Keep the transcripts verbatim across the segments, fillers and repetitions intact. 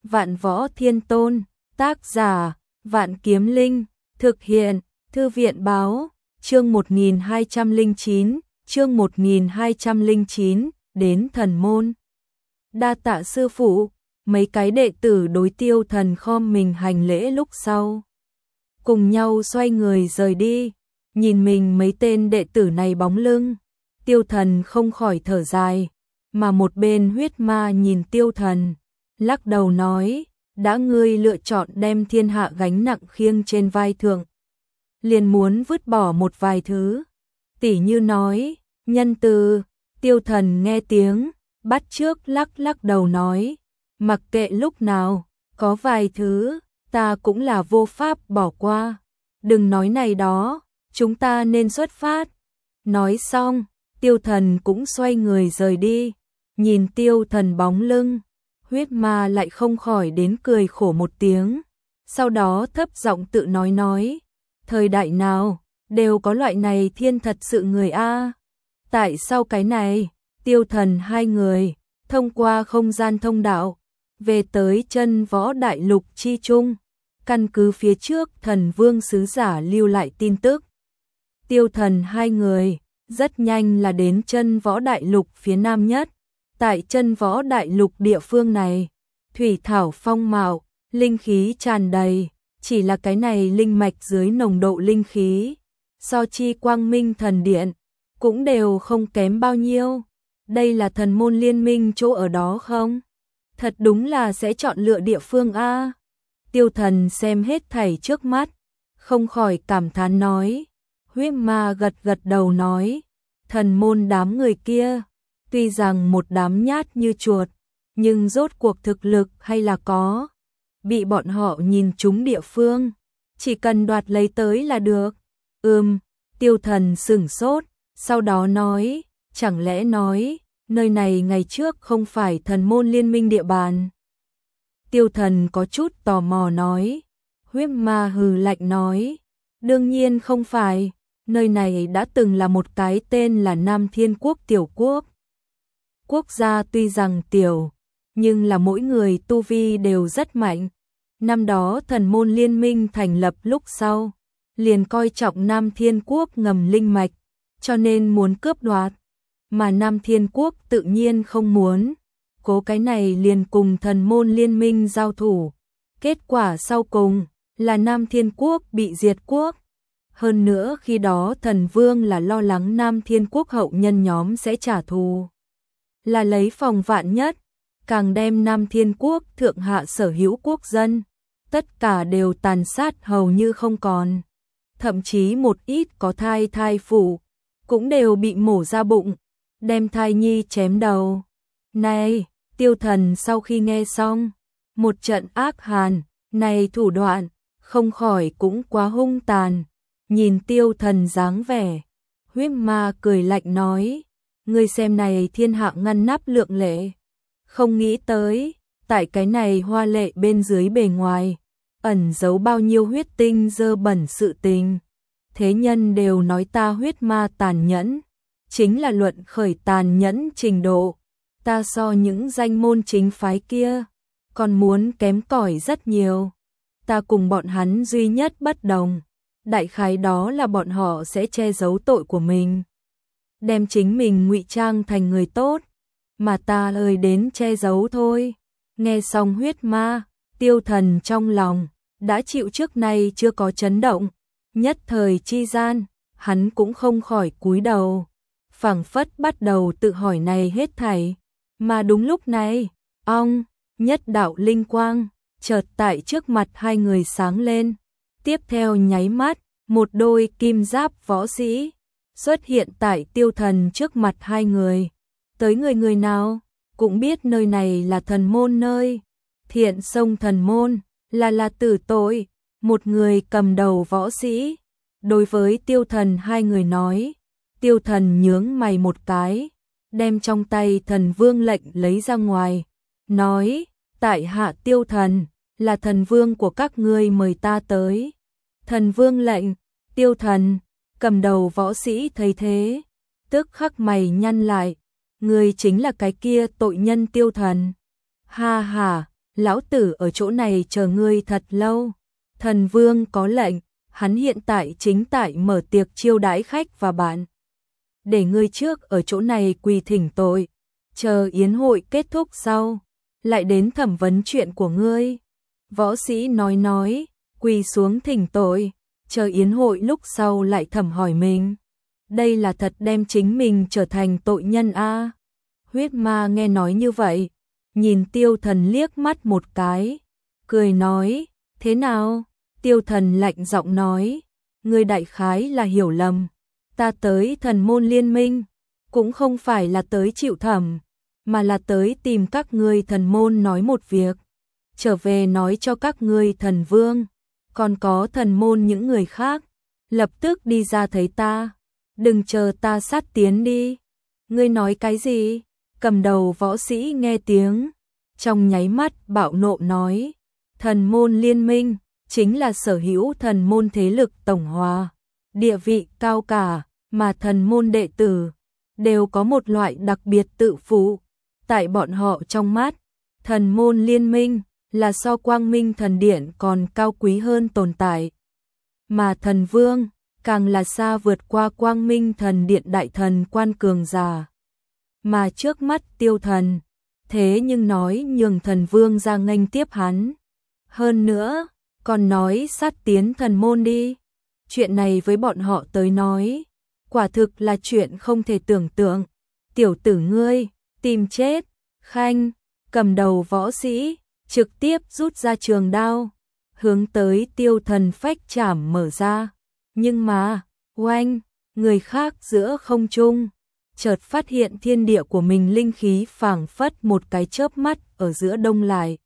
Vạn Võ Thiên Tôn, tác giả, Vạn Kiếm Linh, thực hiện, Thư viện báo, chương một nghìn hai trăm lẻ chín, chương một nghìn hai trăm lẻ chín, đến thần môn. Đa tạ sư phụ, mấy cái đệ tử đối Tiêu Thần khom mình hành lễ lúc sau. Cùng nhau xoay người rời đi, nhìn mình mấy tên đệ tử này bóng lưng. Tiêu Thần không khỏi thở dài, mà một bên huyết ma nhìn Tiêu Thần, lắc đầu nói, đã ngươi lựa chọn đem thiên hạ gánh nặng khiêng trên vai thượng, liền muốn vứt bỏ một vài thứ, tỉ như nói, nhân từ. Tiêu Thần nghe tiếng, bắt trước lắc lắc đầu nói, mặc kệ lúc nào, có vài thứ, ta cũng là vô pháp bỏ qua, đừng nói này đó, chúng ta nên xuất phát. Nói xong, Tiêu Thần cũng xoay người rời đi, nhìn Tiêu Thần bóng lưng, huyết ma lại không khỏi đến cười khổ một tiếng, sau đó thấp giọng tự nói nói, thời đại nào, đều có loại này thiên thật sự người a. Tại sao cái này, Tiêu Thần hai người, thông qua không gian thông đạo, về tới chân võ đại lục chi trung, căn cứ phía trước thần vương sứ giả lưu lại tin tức. Tiêu Thần hai người, rất nhanh là đến chân võ đại lục phía nam nhất. Tại chân võ đại lục địa phương này, thủy thảo phong mạo, linh khí tràn đầy, chỉ là cái này linh mạch dưới nồng độ linh khí, so chi quang minh thần điện, cũng đều không kém bao nhiêu. Đây là thần môn liên minh chỗ ở đó không? Thật đúng là sẽ chọn lựa địa phương a. Tiêu Thần xem hết thảy trước mắt, không khỏi cảm thán nói. Huyết ma gật gật đầu nói, thần môn đám người kia, tuy rằng một đám nhát như chuột, nhưng rốt cuộc thực lực hay là có. Bị bọn họ nhìn trúng địa phương, chỉ cần đoạt lấy tới là được. Ừm, Tiêu Thần sửng sốt, sau đó nói, chẳng lẽ nói, nơi này ngày trước không phải thần môn liên minh địa bàn. Tiêu Thần có chút tò mò nói, huyết ma hừ lạnh nói, đương nhiên không phải, nơi này đã từng là một cái tên là Nam Thiên Quốc tiểu quốc. Quốc gia tuy rằng tiểu, nhưng là mỗi người tu vi đều rất mạnh. Năm đó thần môn liên minh thành lập lúc sau, liền coi trọng Nam Thiên Quốc ngầm linh mạch, cho nên muốn cướp đoạt. Mà Nam Thiên Quốc tự nhiên không muốn, cố cái này liền cùng thần môn liên minh giao thủ. Kết quả sau cùng là Nam Thiên Quốc bị diệt quốc. Hơn nữa khi đó thần vương là lo lắng Nam Thiên Quốc hậu nhân nhóm sẽ trả thù, là lấy phòng vạn nhất, càng đem Nam Thiên Quốc thượng hạ sở hữu quốc dân, tất cả đều tàn sát hầu như không còn. Thậm chí một ít có thai thai phụ, cũng đều bị mổ ra bụng, đem thai nhi chém đầu. Này, Tiêu Thần sau khi nghe xong, một trận ác hàn, này thủ đoạn, không khỏi cũng quá hung tàn. Nhìn Tiêu Thần dáng vẻ, huyết ma cười lạnh nói, ngươi xem này thiên hạ ngăn nắp lượng lệ, không nghĩ tới, tại cái này hoa lệ bên dưới bề ngoài, ẩn giấu bao nhiêu huyết tinh dơ bẩn sự tình. Thế nhân đều nói ta huyết ma tàn nhẫn, chính là luận khởi tàn nhẫn trình độ, ta so những danh môn chính phái kia, còn muốn kém cỏi rất nhiều. Ta cùng bọn hắn duy nhất bất đồng, đại khái đó là bọn họ sẽ che giấu tội của mình, đem chính mình ngụy trang thành người tốt, mà ta ơi đến che giấu thôi. Nghe xong huyết ma, Tiêu Thần trong lòng đã chịu trước nay chưa có chấn động, nhất thời chi gian, hắn cũng không khỏi cúi đầu, phảng phất bắt đầu tự hỏi này hết thảy. Mà đúng lúc này, ong, nhất đạo linh quang chợt tại trước mặt hai người sáng lên. Tiếp theo nháy mắt, một đôi kim giáp võ sĩ xuất hiện tại Tiêu Thần trước mặt hai người. Tới người người nào cũng biết nơi này là thần môn nơi. Thiện Sông thần môn là là tử tội, một người cầm đầu võ sĩ đối với Tiêu Thần hai người nói. Tiêu Thần nhướng mày một cái, đem trong tay thần vương lệnh lấy ra ngoài, nói, tại hạ Tiêu Thần, là thần vương của các ngươi mời ta tới. Thần vương lệnh. Tiêu Thần, cầm đầu võ sĩ thấy thế, tức khắc mày nhăn lại, người chính là cái kia tội nhân Tiêu Thần. Ha ha, lão tử ở chỗ này chờ ngươi thật lâu. Thần vương có lệnh, hắn hiện tại chính tại mở tiệc chiêu đãi khách và bạn. Để ngươi trước ở chỗ này quỳ thỉnh tội, chờ yến hội kết thúc sau, lại đến thẩm vấn chuyện của ngươi. Võ sĩ nói nói, quỳ xuống thỉnh tội, chờ yến hội lúc sau lại thẩm hỏi mình. Đây là thật đem chính mình trở thành tội nhân a. Huyết ma nghe nói như vậy, nhìn Tiêu Thần liếc mắt một cái, cười nói, thế nào? Tiêu Thần lạnh giọng nói, ngươi đại khái là hiểu lầm, ta tới thần môn liên minh, cũng không phải là tới chịu thẩm, mà là tới tìm các ngươi thần môn nói một việc, trở về nói cho các ngươi thần vương, còn có thần môn những người khác, lập tức đi ra thấy ta, đừng chờ ta sát tiến đi. Ngươi nói cái gì? Cầm đầu võ sĩ nghe tiếng, trong nháy mắt bạo nộ nói, thần môn liên minh chính là sở hữu thần môn thế lực tổng hòa, địa vị cao cả, mà thần môn đệ tử đều có một loại đặc biệt tự phụ. Tại bọn họ trong mắt, thần môn liên minh là so Quang Minh thần điện còn cao quý hơn tồn tại, mà thần vương càng là xa vượt qua Quang Minh thần điện đại thần quan cường giả. Mà trước mắt Tiêu Thần, thế nhưng nói nhường thần vương ra nghênh tiếp hắn. Hơn nữa, còn nói sát tiến thần môn đi. Chuyện này với bọn họ tới nói, quả thực là chuyện không thể tưởng tượng. Tiểu tử ngươi, tìm chết. Khanh, cầm đầu võ sĩ, trực tiếp rút ra trường đao, hướng tới Tiêu Thần phách chảm mở ra. Nhưng mà, oanh, người khác giữa không trung, chợt phát hiện thiên địa của mình linh khí phảng phất một cái chớp mắt ở giữa đông lại.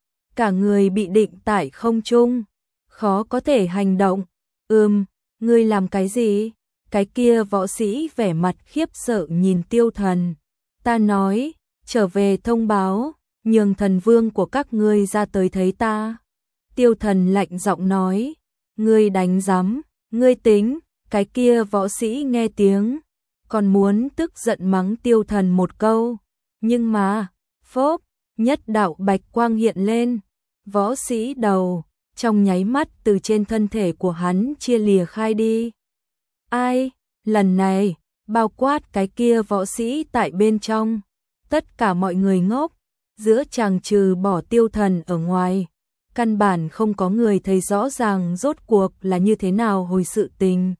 Cả người bị định tại không trung, khó có thể hành động. Ừm, ngươi làm cái gì? Cái kia võ sĩ vẻ mặt khiếp sợ nhìn Tiêu Thần. Ta nói, trở về thông báo, nhường thần vương của các ngươi ra tới thấy ta. Tiêu Thần lạnh giọng nói, ngươi đánh rắm, ngươi tính. Cái kia võ sĩ nghe tiếng, còn muốn tức giận mắng Tiêu Thần một câu, nhưng mà, phốp, nhất đạo bạch quang hiện lên, võ sĩ đầu, trong nháy mắt từ trên thân thể của hắn chia lìa khai đi. Ai, lần này, bao quát cái kia võ sĩ tại bên trong, tất cả mọi người ngốc, giữa chàng trừ bỏ Tiêu Thần ở ngoài, căn bản không có người thấy rõ ràng rốt cuộc là như thế nào hồi sự tình.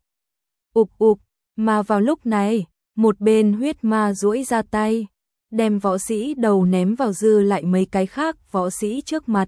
Ục ục, mà vào lúc này, một bên huyết ma duỗi ra tay, đem võ sĩ đầu ném vào dư lại mấy cái khác võ sĩ trước mặt.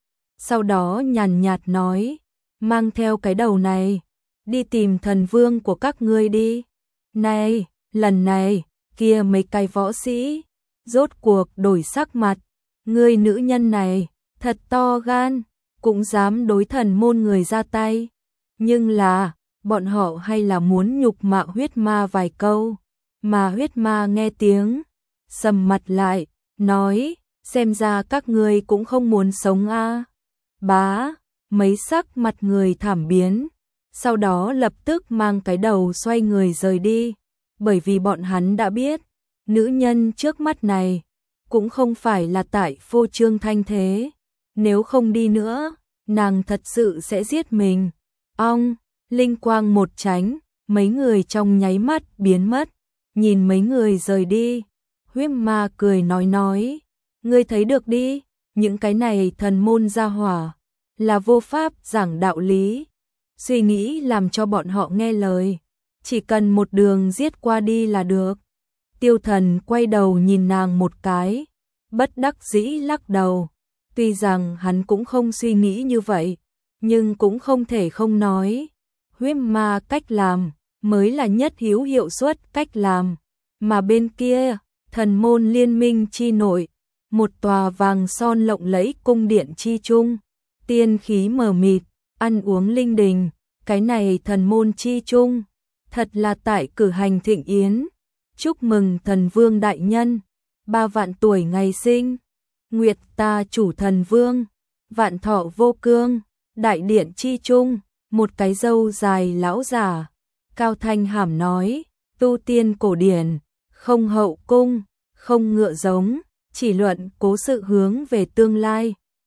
Sau đó nhàn nhạt nói, mang theo cái đầu này, đi tìm thần vương của các ngươi đi. Này, lần này, kia mấy cái võ sĩ, rốt cuộc đổi sắc mặt, ngươi nữ nhân này, thật to gan, cũng dám đối thần môn người ra tay. Nhưng là, bọn họ hay là muốn nhục mạ huyết ma vài câu, mà huyết ma nghe tiếng, sầm mặt lại, nói, xem ra các ngươi cũng không muốn sống a. À. Bá, mấy sắc mặt người thảm biến, sau đó lập tức mang cái đầu xoay người rời đi, bởi vì bọn hắn đã biết, nữ nhân trước mắt này, cũng không phải là tại phô trương thanh thế, nếu không đi nữa, nàng thật sự sẽ giết mình. Ong, linh quang một tránh, mấy người trong nháy mắt biến mất, nhìn mấy người rời đi, huyết ma cười nói nói, ngươi thấy được đi, những cái này thần môn gia hỏa, là vô pháp giảng đạo lý, suy nghĩ làm cho bọn họ nghe lời, chỉ cần một đường giết qua đi là được. Tiêu Thần quay đầu nhìn nàng một cái, bất đắc dĩ lắc đầu, tuy rằng hắn cũng không suy nghĩ như vậy, nhưng cũng không thể không nói, huyết ma cách làm, mới là nhất hữu hiệu suất cách làm, mà bên kia, thần môn liên minh chi nội, một tòa vàng son lộng lẫy cung điện chi trung, tiên khí mờ mịt, ăn uống linh đình, cái này thần môn chi trung, thật là tại cử hành thịnh yến, chúc mừng thần vương đại nhân, ba vạn tuổi ngày sinh, nguyệt ta chủ thần vương, vạn thọ vô cương, đại điện chi trung, một cái râu dài lão giả, cao thanh hàm nói, tu tiên cổ điển, không hậu cung, không ngựa giống, chỉ luận cố sự hướng về tương lai,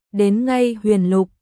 đến ngay huyền lục,